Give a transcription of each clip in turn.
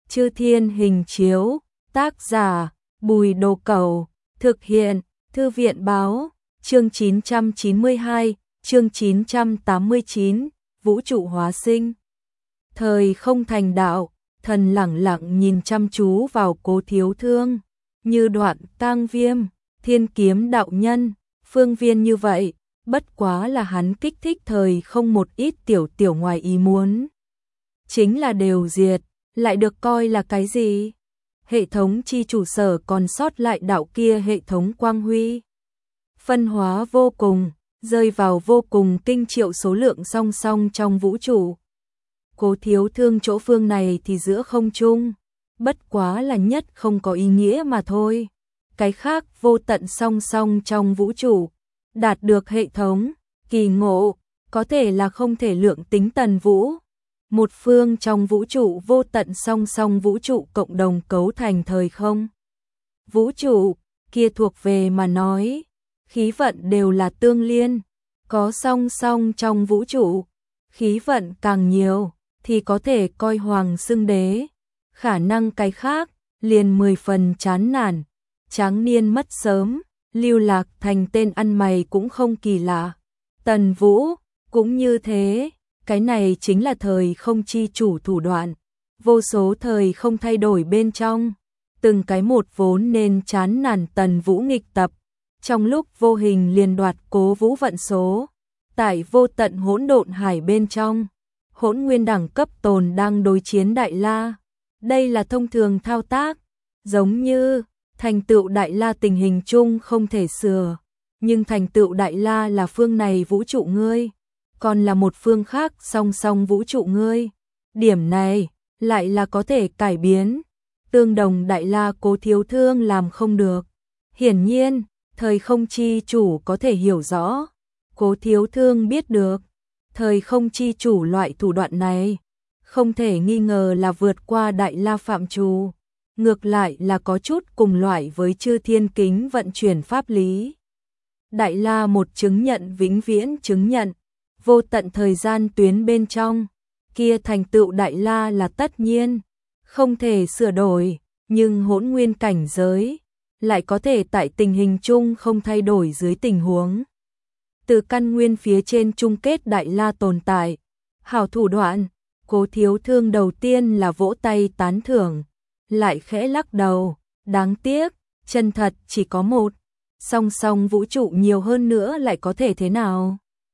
Chư Thiên Hình Chiếu, tác giả Bùi Đồ Cẩu, thực hiện Thư viện Báo, chương 992, chương 989, Vũ trụ hóa sinh. Thời không thành đạo, thần lẳng lặng nhìn chăm chú vào Cố Thiếu Thương, như Đoạn Tang Viêm, Thiên Kiếm đạo nhân, Phương Viên như vậy, bất quá là hắn kích thích thời không một ít tiểu ngoài ý muốn. Chính là đều diệt, lại được coi là cái gì? Hệ thống chi chủ sở còn sót lại đạo kia hệ thống quang huy. Phân hóa vô cùng, rơi vào vô cùng kinh triệu số lượng song song trong vũ trụ. Cố Thiếu Thương chỗ phương này thì giữa không trung, bất quá là nhất không có ý nghĩa mà thôi. Cái khác vô tận song song trong vũ trụ, đạt được hệ thống, kỳ ngộ, có thể là không thể lượng tính tần vũ. Một phương trong vũ trụ vô tận song song vũ trụ cộng đồng cấu thành thời không. Vũ trụ, kia thuộc về mà nói, khí vận đều là tương liên, có song song trong vũ trụ, khí vận càng nhiều, thì có thể coi hoàng xưng đế, khả năng cái khác, liền 10 phần chán nản, tráng niên mất sớm, lưu lạc thành tên ăn mày cũng không kỳ lạ. Tần Vũ, cũng như thế. Cái này chính là thời không chi chủ thủ đoạn, vô số thời không thay đổi bên trong, từng cái một vốn nên chán nản Tần Vũ nghịch tập, trong lúc vô hình liền đoạt Cố Vũ vận số. Tại vô tận hỗn độn hải bên trong, Hỗn Nguyên đẳng cấp tồn đang đối chiến Đại La. Đây là thông thường thao tác, giống như thành tựu Đại La tình hình chung không thể sửa, nhưng thành tựu Đại La là phương này vũ trụ ngươi, còn là một phương khác song song vũ trụ ngươi. Điểm này lại là có thể cải biến. Tương đồng Đại La Cố Thiếu Thương làm không được. Hiển nhiên, thời không chi chủ có thể hiểu rõ. Cố Thiếu Thương biết được. Thời không chi chủ loại thủ đoạn này, không thể nghi ngờ là vượt qua Đại La phạm trù. Ngược lại là có chút cùng loại với Chư Thiên Kính vận chuyển pháp lý. Đại La một chứng nhận vĩnh viễn chứng nhận. Vô tận thời gian tuyến bên trong, kia thành tựu Đại La là tất nhiên, không thể sửa đổi, nhưng hỗn nguyên cảnh giới lại có thể tại tình hình chung không thay đổi dưới tình huống. Từ căn nguyên phía trên chung kết Đại La tồn tại, hảo thủ đoạn. Cố Thiếu Thương đầu tiên là vỗ tay tán thưởng, lại khẽ lắc đầu, đáng tiếc, chân thật chỉ có một, song song vũ trụ nhiều hơn nữa lại có thể thế nào?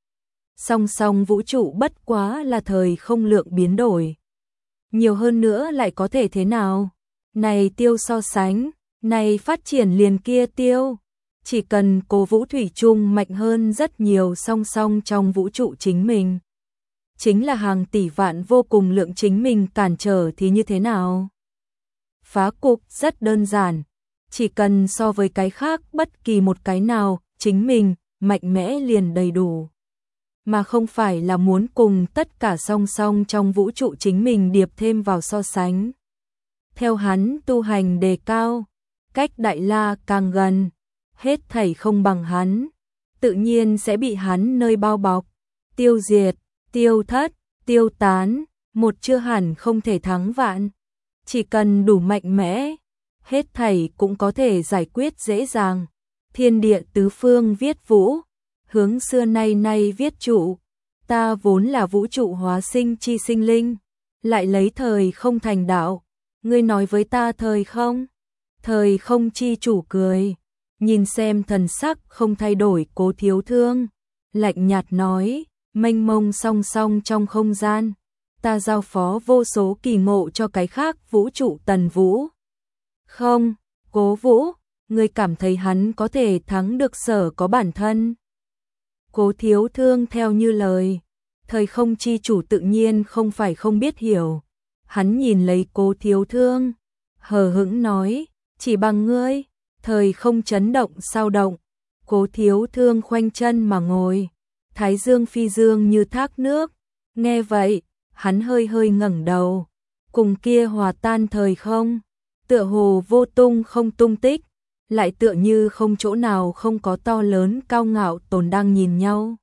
Song song vũ trụ bất quá là thời không lượng biến đổi. Nhiều hơn nữa lại có thể thế nào? Này tiêu so sánh, này phát triển liền kia tiêu. Chỉ cần Cố Vũ thủy chung mạnh hơn rất nhiều song song trong vũ trụ chính mình. Chính là hàng tỷ vạn vô cùng lượng chính mình cản trở thì như thế nào? Phá cục rất đơn giản. Chỉ cần so với cái khác bất kỳ một cái nào, chính mình, mạnh mẽ liền đầy đủ. Mà không phải là muốn cùng tất cả song song trong vũ trụ chính mình điệp thêm vào so sánh. Theo hắn tu hành đề cao, cách Đại La càng gần, hết thảy không bằng hắn, tự nhiên sẽ bị hắn nơi bao bọc, tiêu diệt, tiêu thất, tiêu tán, một chưa hẳn không thể thắng vạn. Chỉ cần đủ mạnh mẽ, hết thảy cũng có thể giải quyết dễ dàng. Thiên địa tứ phương viết vũ, hướng xưa nay nay viết trụ, ta vốn là vũ trụ hóa sinh chi sinh linh, lại lấy thời không thành đạo, ngươi nói với ta thời không? Thời không chi chủ cười, nhìn xem thần sắc không thay đổi Cố Thiếu Thương, lạnh nhạt nói, mênh mông song song trong không gian, ta giao phó vô số kỳ ngộ cho cái khác vũ trụ Tần Vũ. Không, Cố Vũ, ngươi cảm thấy hắn có thể thắng được sở có bản thân? Cố Thiếu Thương theo như lời, thời không chi chủ tự nhiên không phải không biết hiểu. Hắn nhìn lấy Cố Thiếu Thương, hờ hững nói, chỉ bằng ngươi, thời không chấn động sao động. Cố Thiếu Thương khoanh chân mà ngồi, thái dương phi dương như thác nước. Nghe vậy, hắn hơi hơi ngẩng đầu, cùng kia hòa tan thời không, tựa hồ vô tung không tung tích, lại tựa như không chỗ nào không có to lớn cao ngạo tồn đang nhìn nhau.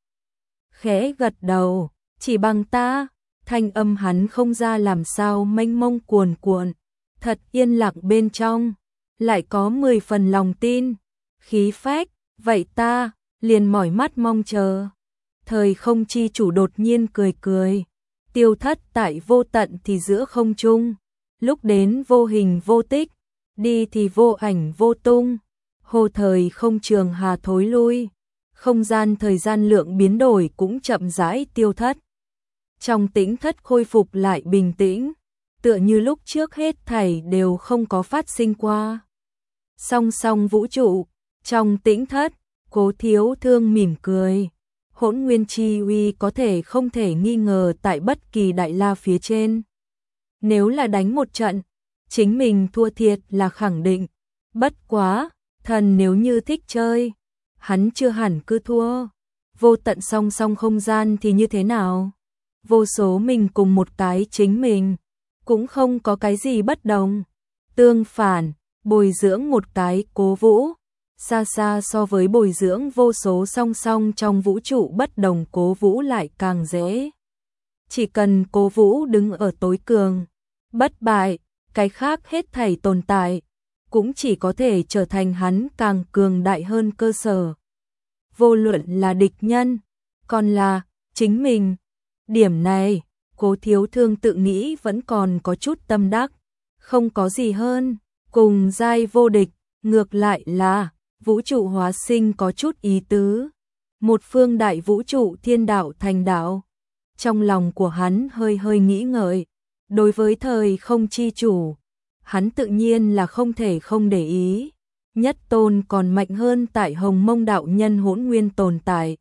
Khẽ gật đầu, chỉ bằng ta, thanh âm hắn không ra làm sao mênh mông cuồn cuộn, thật yên lặng bên trong, lại có 10 phần lòng tin, khí phách, vậy ta liền mỏi mắt mong chờ. Thời không chi chủ đột nhiên cười cười, tiêu thất tại vô tận thì giữa không trung, lúc đến vô hình vô tích, đi thì vô ảnh vô tung, hồ thời không trường hà thối lui, không gian thời gian lượng biến đổi cũng chậm rãi tiêu thất. Trong tĩnh thất khôi phục lại bình tĩnh, tựa như lúc trước hết thảy đều không có phát sinh qua. Song song vũ trụ, trong tĩnh thất, Cố Thiếu Thương mỉm cười. Hỗn nguyên chi uy có thể không thể nghi ngờ tại bất kỳ đại la phía trên. Nếu là đánh một trận, chính mình thua thiệt là khẳng định. Bất quá, thần nếu như thích chơi, hắn chưa hẳn cứ thua. Vô tận song song không gian thì như thế nào? Vô số mình cùng một cái chính mình, cũng không có cái gì bất đồng. Tương phản, bồi dưỡng một cái Cố Vũ, xa xa so với bồi dưỡng vô số song song trong vũ trụ bất đồng Cố Vũ lại càng dễ. Chỉ cần Cố Vũ đứng ở tối cường, bất bại, cái khác hết thảy tồn tại, cũng chỉ có thể trở thành hắn càng cường đại hơn cơ sở. Vô luận là địch nhân, còn là chính mình. Điểm này, Cố Thiếu Thương tự nghĩ vẫn còn có chút tâm đắc, không có gì hơn, cùng giai vô địch, ngược lại là vũ trụ hóa sinh có chút ý tứ. Một phương đại vũ trụ thiên đạo thành đạo. Trong lòng của hắn hơi hơi nghĩ ngợi, đối với thời không chi chủ, hắn tự nhiên là không thể không để ý. Nhất tôn còn mạnh hơn tại Hồng Mông đạo nhân hỗn nguyên tồn tại.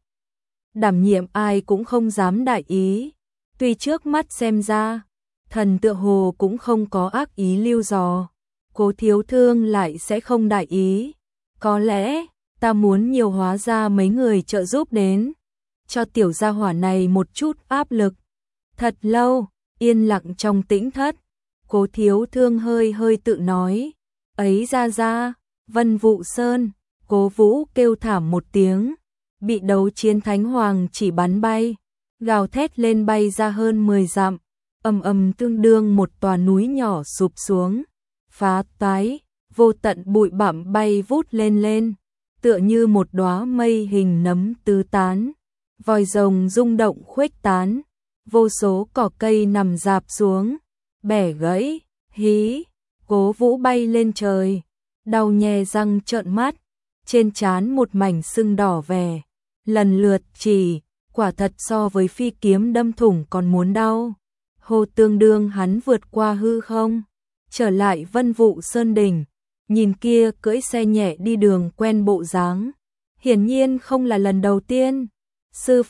Đảm nhiệm ai cũng không dám đại ý. Tuy trước mắt xem ra, thần tựa hồ cũng không có ác ý lưu dò. Cố Thiếu Thương lại sẽ không đại ý. Có lẽ, ta muốn nhiều hóa ra mấy người trợ giúp đến, cho tiểu gia hỏa này một chút áp lực. Thật lâu, yên lặng trong tĩnh thất, Cố Thiếu Thương hơi hơi tự nói, ấy ra, Vân Vụ Sơn. Cố Vũ kêu thảm một tiếng, bị đấu chiến thánh hoàng chỉ bắn bay, gào thét lên bay ra hơn 10 dặm, ầm tương đương một tòa núi nhỏ sụp xuống, phá toái, vô tận bụi bặm bay vút lên, tựa như một đóa mây hình nấm tứ tán, vòi rồng rung động khuếch tán, vô số cỏ cây nằm rạp xuống, bẻ gãy, hí, Cố Vũ bay lên trời, đau nhè răng trợn mắt, trên trán một mảnh sưng đỏ vẻ, lần lượt chỉ, quả thật so với phi kiếm đâm thủng còn muốn đau. Hồ tương đương hắn vượt qua hư không, trở lại Vân Vụ Sơn đỉnh, nhìn kia cưỡi xe nhẹ đi đường quen bộ dáng, hiển nhiên không là lần đầu tiên. Sư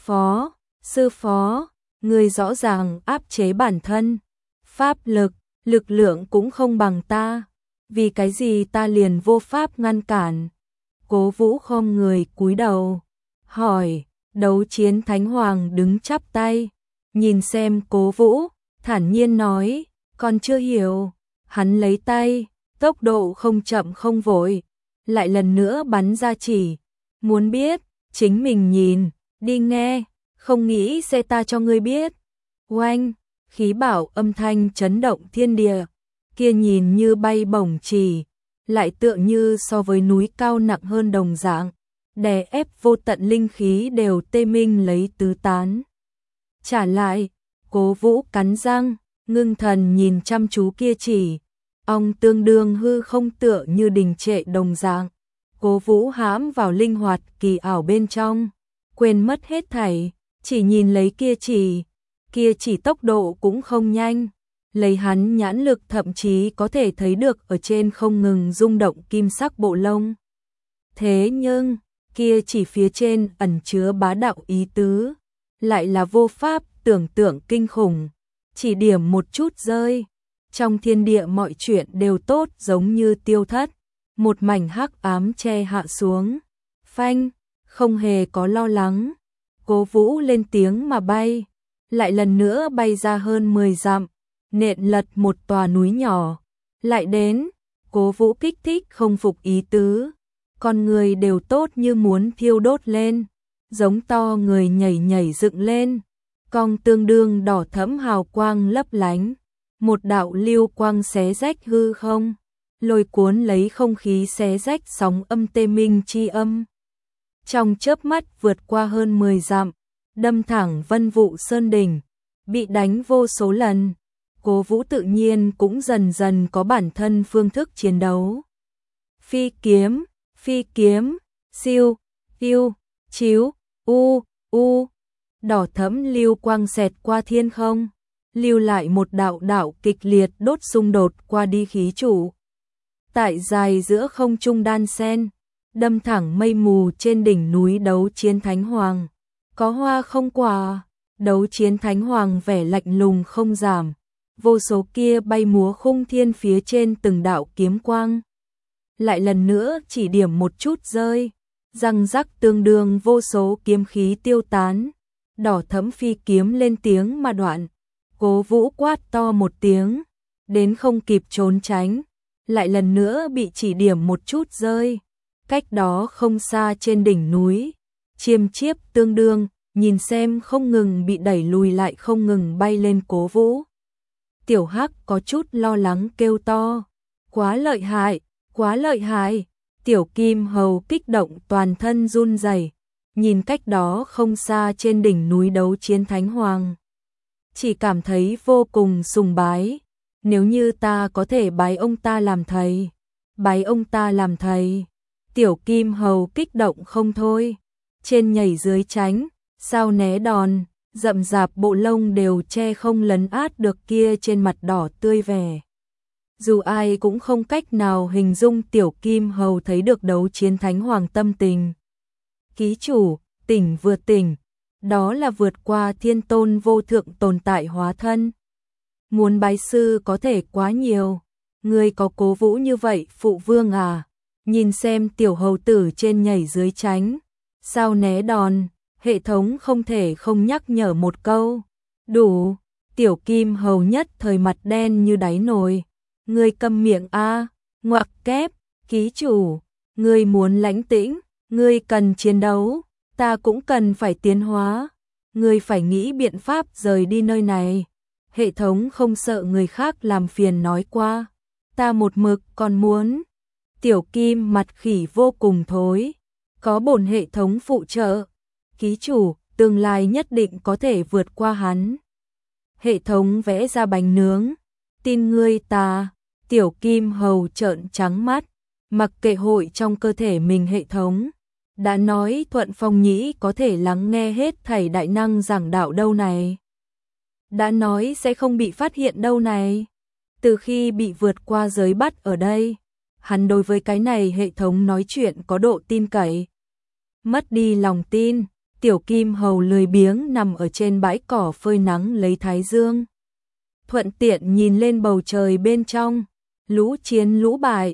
phó, người rõ ràng áp chế bản thân, pháp lực lượng cũng không bằng ta, vì cái gì ta liền vô pháp ngăn cản. Cố Vũ khom người cúi đầu, hỏi. Đấu chiến thánh hoàng đứng chắp tay, nhìn xem Cố Vũ, thản nhiên nói, còn chưa hiểu. Hắn lấy tay, tốc độ không chậm không vội, lại lần nữa bắn ra chỉ, muốn biết, chính mình nhìn, đi nghe, không nghĩ sẽ ta cho ngươi biết. Oanh, khí bảo âm thanh chấn động thiên địa, kia nhìn như bay bổng chỉ, lại tựa như so với núi cao nặng hơn đồng dạng, đè ép vô tận linh khí đều tê minh lấy tứ tán. Trả lại, Cố Vũ cắn răng, ngưng thần nhìn chăm chú kia chỉ, ong tương đương hư không tựa như đình trệ đồng dạng. Cố Vũ hãm vào linh hoạt kỳ ảo bên trong, quên mất hết thảy, chỉ nhìn lấy kia chỉ tốc độ cũng không nhanh, lấy hắn nhãn lực thậm chí có thể thấy được ở trên không ngừng rung động kim sắc bộ lông. Thế nhưng, kia chỉ phía trên ẩn chứa bá đạo ý tứ, lại là vô pháp tưởng tượng kinh khủng, chỉ điểm một chút rơi, trong thiên địa mọi chuyện đều tốt giống như tiêu thất, một mảnh hắc ám che hạ xuống, phanh, không hề có lo lắng, Cố Vũ lên tiếng mà bay, lại lần nữa bay ra hơn 10 dặm, nện lật một tòa núi nhỏ, lại đến, Cố Vũ kích thích không phục ý tứ. Con người đều tốt như muốn thiêu đốt lên, giống to người nhảy nhảy dựng lên, cong tương đương đỏ thẫm hào quang lấp lánh, một đạo lưu quang xé rách hư không, lôi cuốn lấy không khí xé rách sóng âm tê minh chi âm. Trong chớp mắt vượt qua hơn 10 dặm, đâm thẳng Vân Vũ Sơn đỉnh, bị đánh vô số lần. Cố Vũ tự nhiên cũng dần dần có bản thân phương thức chiến đấu. Phi kiếm, siêu, yêu, chiếu, u, đỏ thẫm lưu quang xẹt qua thiên không, lưu lại một đạo đạo kịch liệt đốt xung đột qua đi khí trụ. Tại dài giữa không trung đan sen, đâm thẳng mây mù trên đỉnh núi Đấu Chiến Thánh Hoàng. Có hoa không quả, Đấu Chiến Thánh Hoàng vẻ lạnh lùng không giảm, vô số kia bay múa khung thiên phía trên từng đạo kiếm quang. Lại lần nữa chỉ điểm một chút rơi, răng rắc tương đương vô số kiếm khí tiêu tán, đỏ thẫm phi kiếm lên tiếng mà đoạn. Cố Vũ quát to một tiếng, đến không kịp trốn tránh, lại lần nữa bị chỉ điểm một chút rơi. Cách đó không xa trên đỉnh núi, chiêm chiếp tương đương, nhìn xem không ngừng bị đẩy lùi lại không ngừng bay lên Cố Vũ. Tiểu Hắc có chút lo lắng kêu to, quá lợi hại, Tiểu Kim Hầu kích động toàn thân run rẩy, nhìn cách đó không xa trên đỉnh núi Đấu Chiến Thánh Hoàng. Chỉ cảm thấy vô cùng sùng bái, nếu như ta có thể bái ông ta làm thầy, Tiểu Kim Hầu kích động không thôi, trên nhảy dưới tránh, sao né đòn, rậm rạp bộ lông đều che không lấn át được kia trên mặt đỏ tươi vẻ. Dù ai cũng không cách nào hình dung Tiểu Kim Hầu thấy được Đấu Chiến Thánh Hoàng tâm tình. Ký chủ, tỉnh vừa tỉnh, đó là vượt qua thiên tôn vô thượng tồn tại hóa thân. Muốn bái sư có thể quá nhiều, người có Cố Vũ như vậy phụ vương à, nhìn xem tiểu hầu tử trên nhảy dưới tránh, sao né đòn, hệ thống không thể không nhắc nhở một câu. Đủ, Tiểu Kim Hầu nhất thời mặt đen như đáy nồi. Ngươi câm miệng a, ngoặc kép, ký chủ, ngươi muốn lãnh tĩnh, ngươi cần chiến đấu, ta cũng cần phải tiến hóa, ngươi phải nghĩ biện pháp rời đi nơi này. Hệ thống không sợ người khác làm phiền nói qua, ta một mực còn muốn. Tiểu Kim mặt khỉ vô cùng thối, có bổn hệ thống phụ trợ, ký chủ, tương lai nhất định có thể vượt qua hắn. Hệ thống vẽ ra bánh nướng, tin ngươi ta. Tiểu Kim Hầu trợn trắng mắt, mặc kệ hội trong cơ thể mình hệ thống. Đã nói Thuận Phong Nhĩ có thể lắng nghe hết thảy đại năng giảng đạo đâu này. Đã nói sẽ không bị phát hiện đâu này. Từ khi bị vượt qua giới bắt ở đây, hắn đối với cái này hệ thống nói chuyện có độ tin cậy. Mất đi lòng tin, Tiểu Kim Hầu lười biếng nằm ở trên bãi cỏ phơi nắng lấy thái dương. Thuận tiện nhìn lên bầu trời bên trong. Lũ chiến lũ bại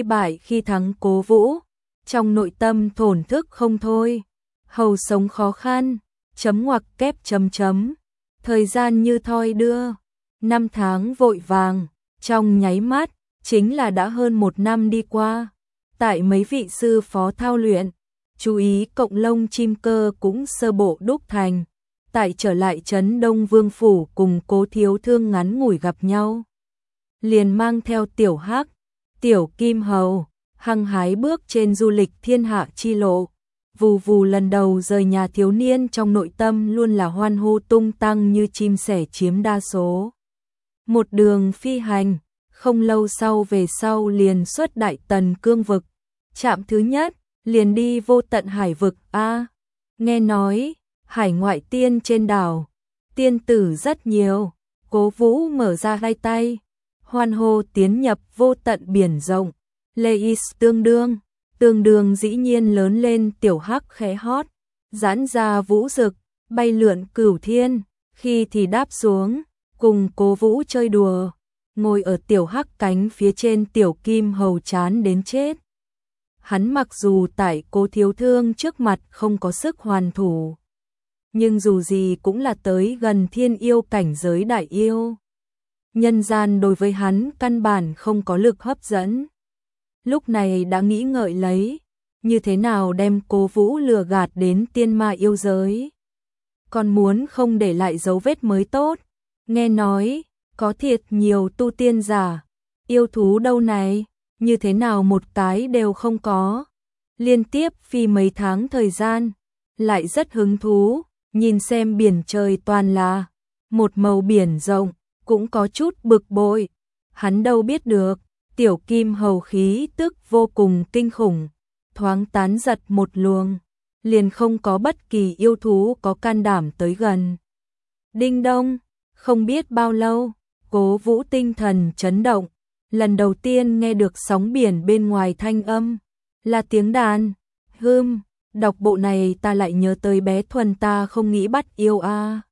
khi thắng Cố Vũ, trong nội tâm thổn thức không thôi. Hầu sống khó khăn, chấm ngoặc kép chấm chấm. Thời gian như thoi đưa, 5 tháng vội vàng, trong nháy mắt, chính là đã hơn 1 năm đi qua. Tại mấy vị sư phó thao luyện, chú ý cộng lông chim cơ cũng sơ bộ đúc thành. Tại trở lại trấn Đông Vương Phủ cùng Cố Thiếu Thương ngắn ngủi gặp nhau. Liền mang theo Tiểu Hắc, Tiểu Kim Hầu, hăng hái bước trên du lịch thiên hạ chi lộ. Vù vù lần đầu rời nhà thiếu niên trong nội tâm luôn là hoan hô tung tăng như chim sẻ chiếm đa số. Một đường phi hành, không lâu sau về sau liền xuất Đại Tần cương vực. Trạm thứ nhất, liền đi Vô Tận Hải vực a. Nghe nói, hải ngoại tiên trên đảo, tiên tử rất nhiều. Cố Vũ mở ra hai tay, hoan hô tiến nhập vô tận biển rộng. Leis tương đương dĩ nhiên lớn lên. Tiểu Hắc khẽ hót, giãn ra vũ rực, bay lượn cửu thiên, khi thì đáp xuống, cùng Cố Vũ chơi đùa, ngồi ở Tiểu Hắc cánh phía trên. Tiểu Kim Hầu chán đến chết. Hắn mặc dù tại Cố Thiếu Thương trước mặt không có sức hoàn thủ, nhưng dù gì cũng là tới gần thiên yêu cảnh giới đại yêu. Nhân gian đối với hắn căn bản không có lực hấp dẫn. Lúc này đã nghĩ ngợi lấy, như thế nào đem Cố Vũ lừa gạt đến tiên ma yêu giới. Còn muốn không để lại dấu vết mới tốt. Nghe nói, có thiệt nhiều tu tiên giả, yêu thú đâu này, như thế nào một cái đều không có. Liên tiếp phi mấy tháng thời gian, lại rất hứng thú, nhìn xem biển trời toàn là một màu biển rộng, cũng có chút bực bội. Hắn đâu biết được, tiểu kim hầu khí tức vô cùng kinh khủng, thoáng tán giật một luồng, liền không có bất kỳ yêu thú có can đảm tới gần. Đinh đông, không biết bao lâu, Cố Vũ tinh thần chấn động, lần đầu tiên nghe được sóng biển bên ngoài thanh âm, là tiếng đàn. Đọc bộ này ta lại nhớ tới bé Thuần ta không nghĩ bắt yêu a.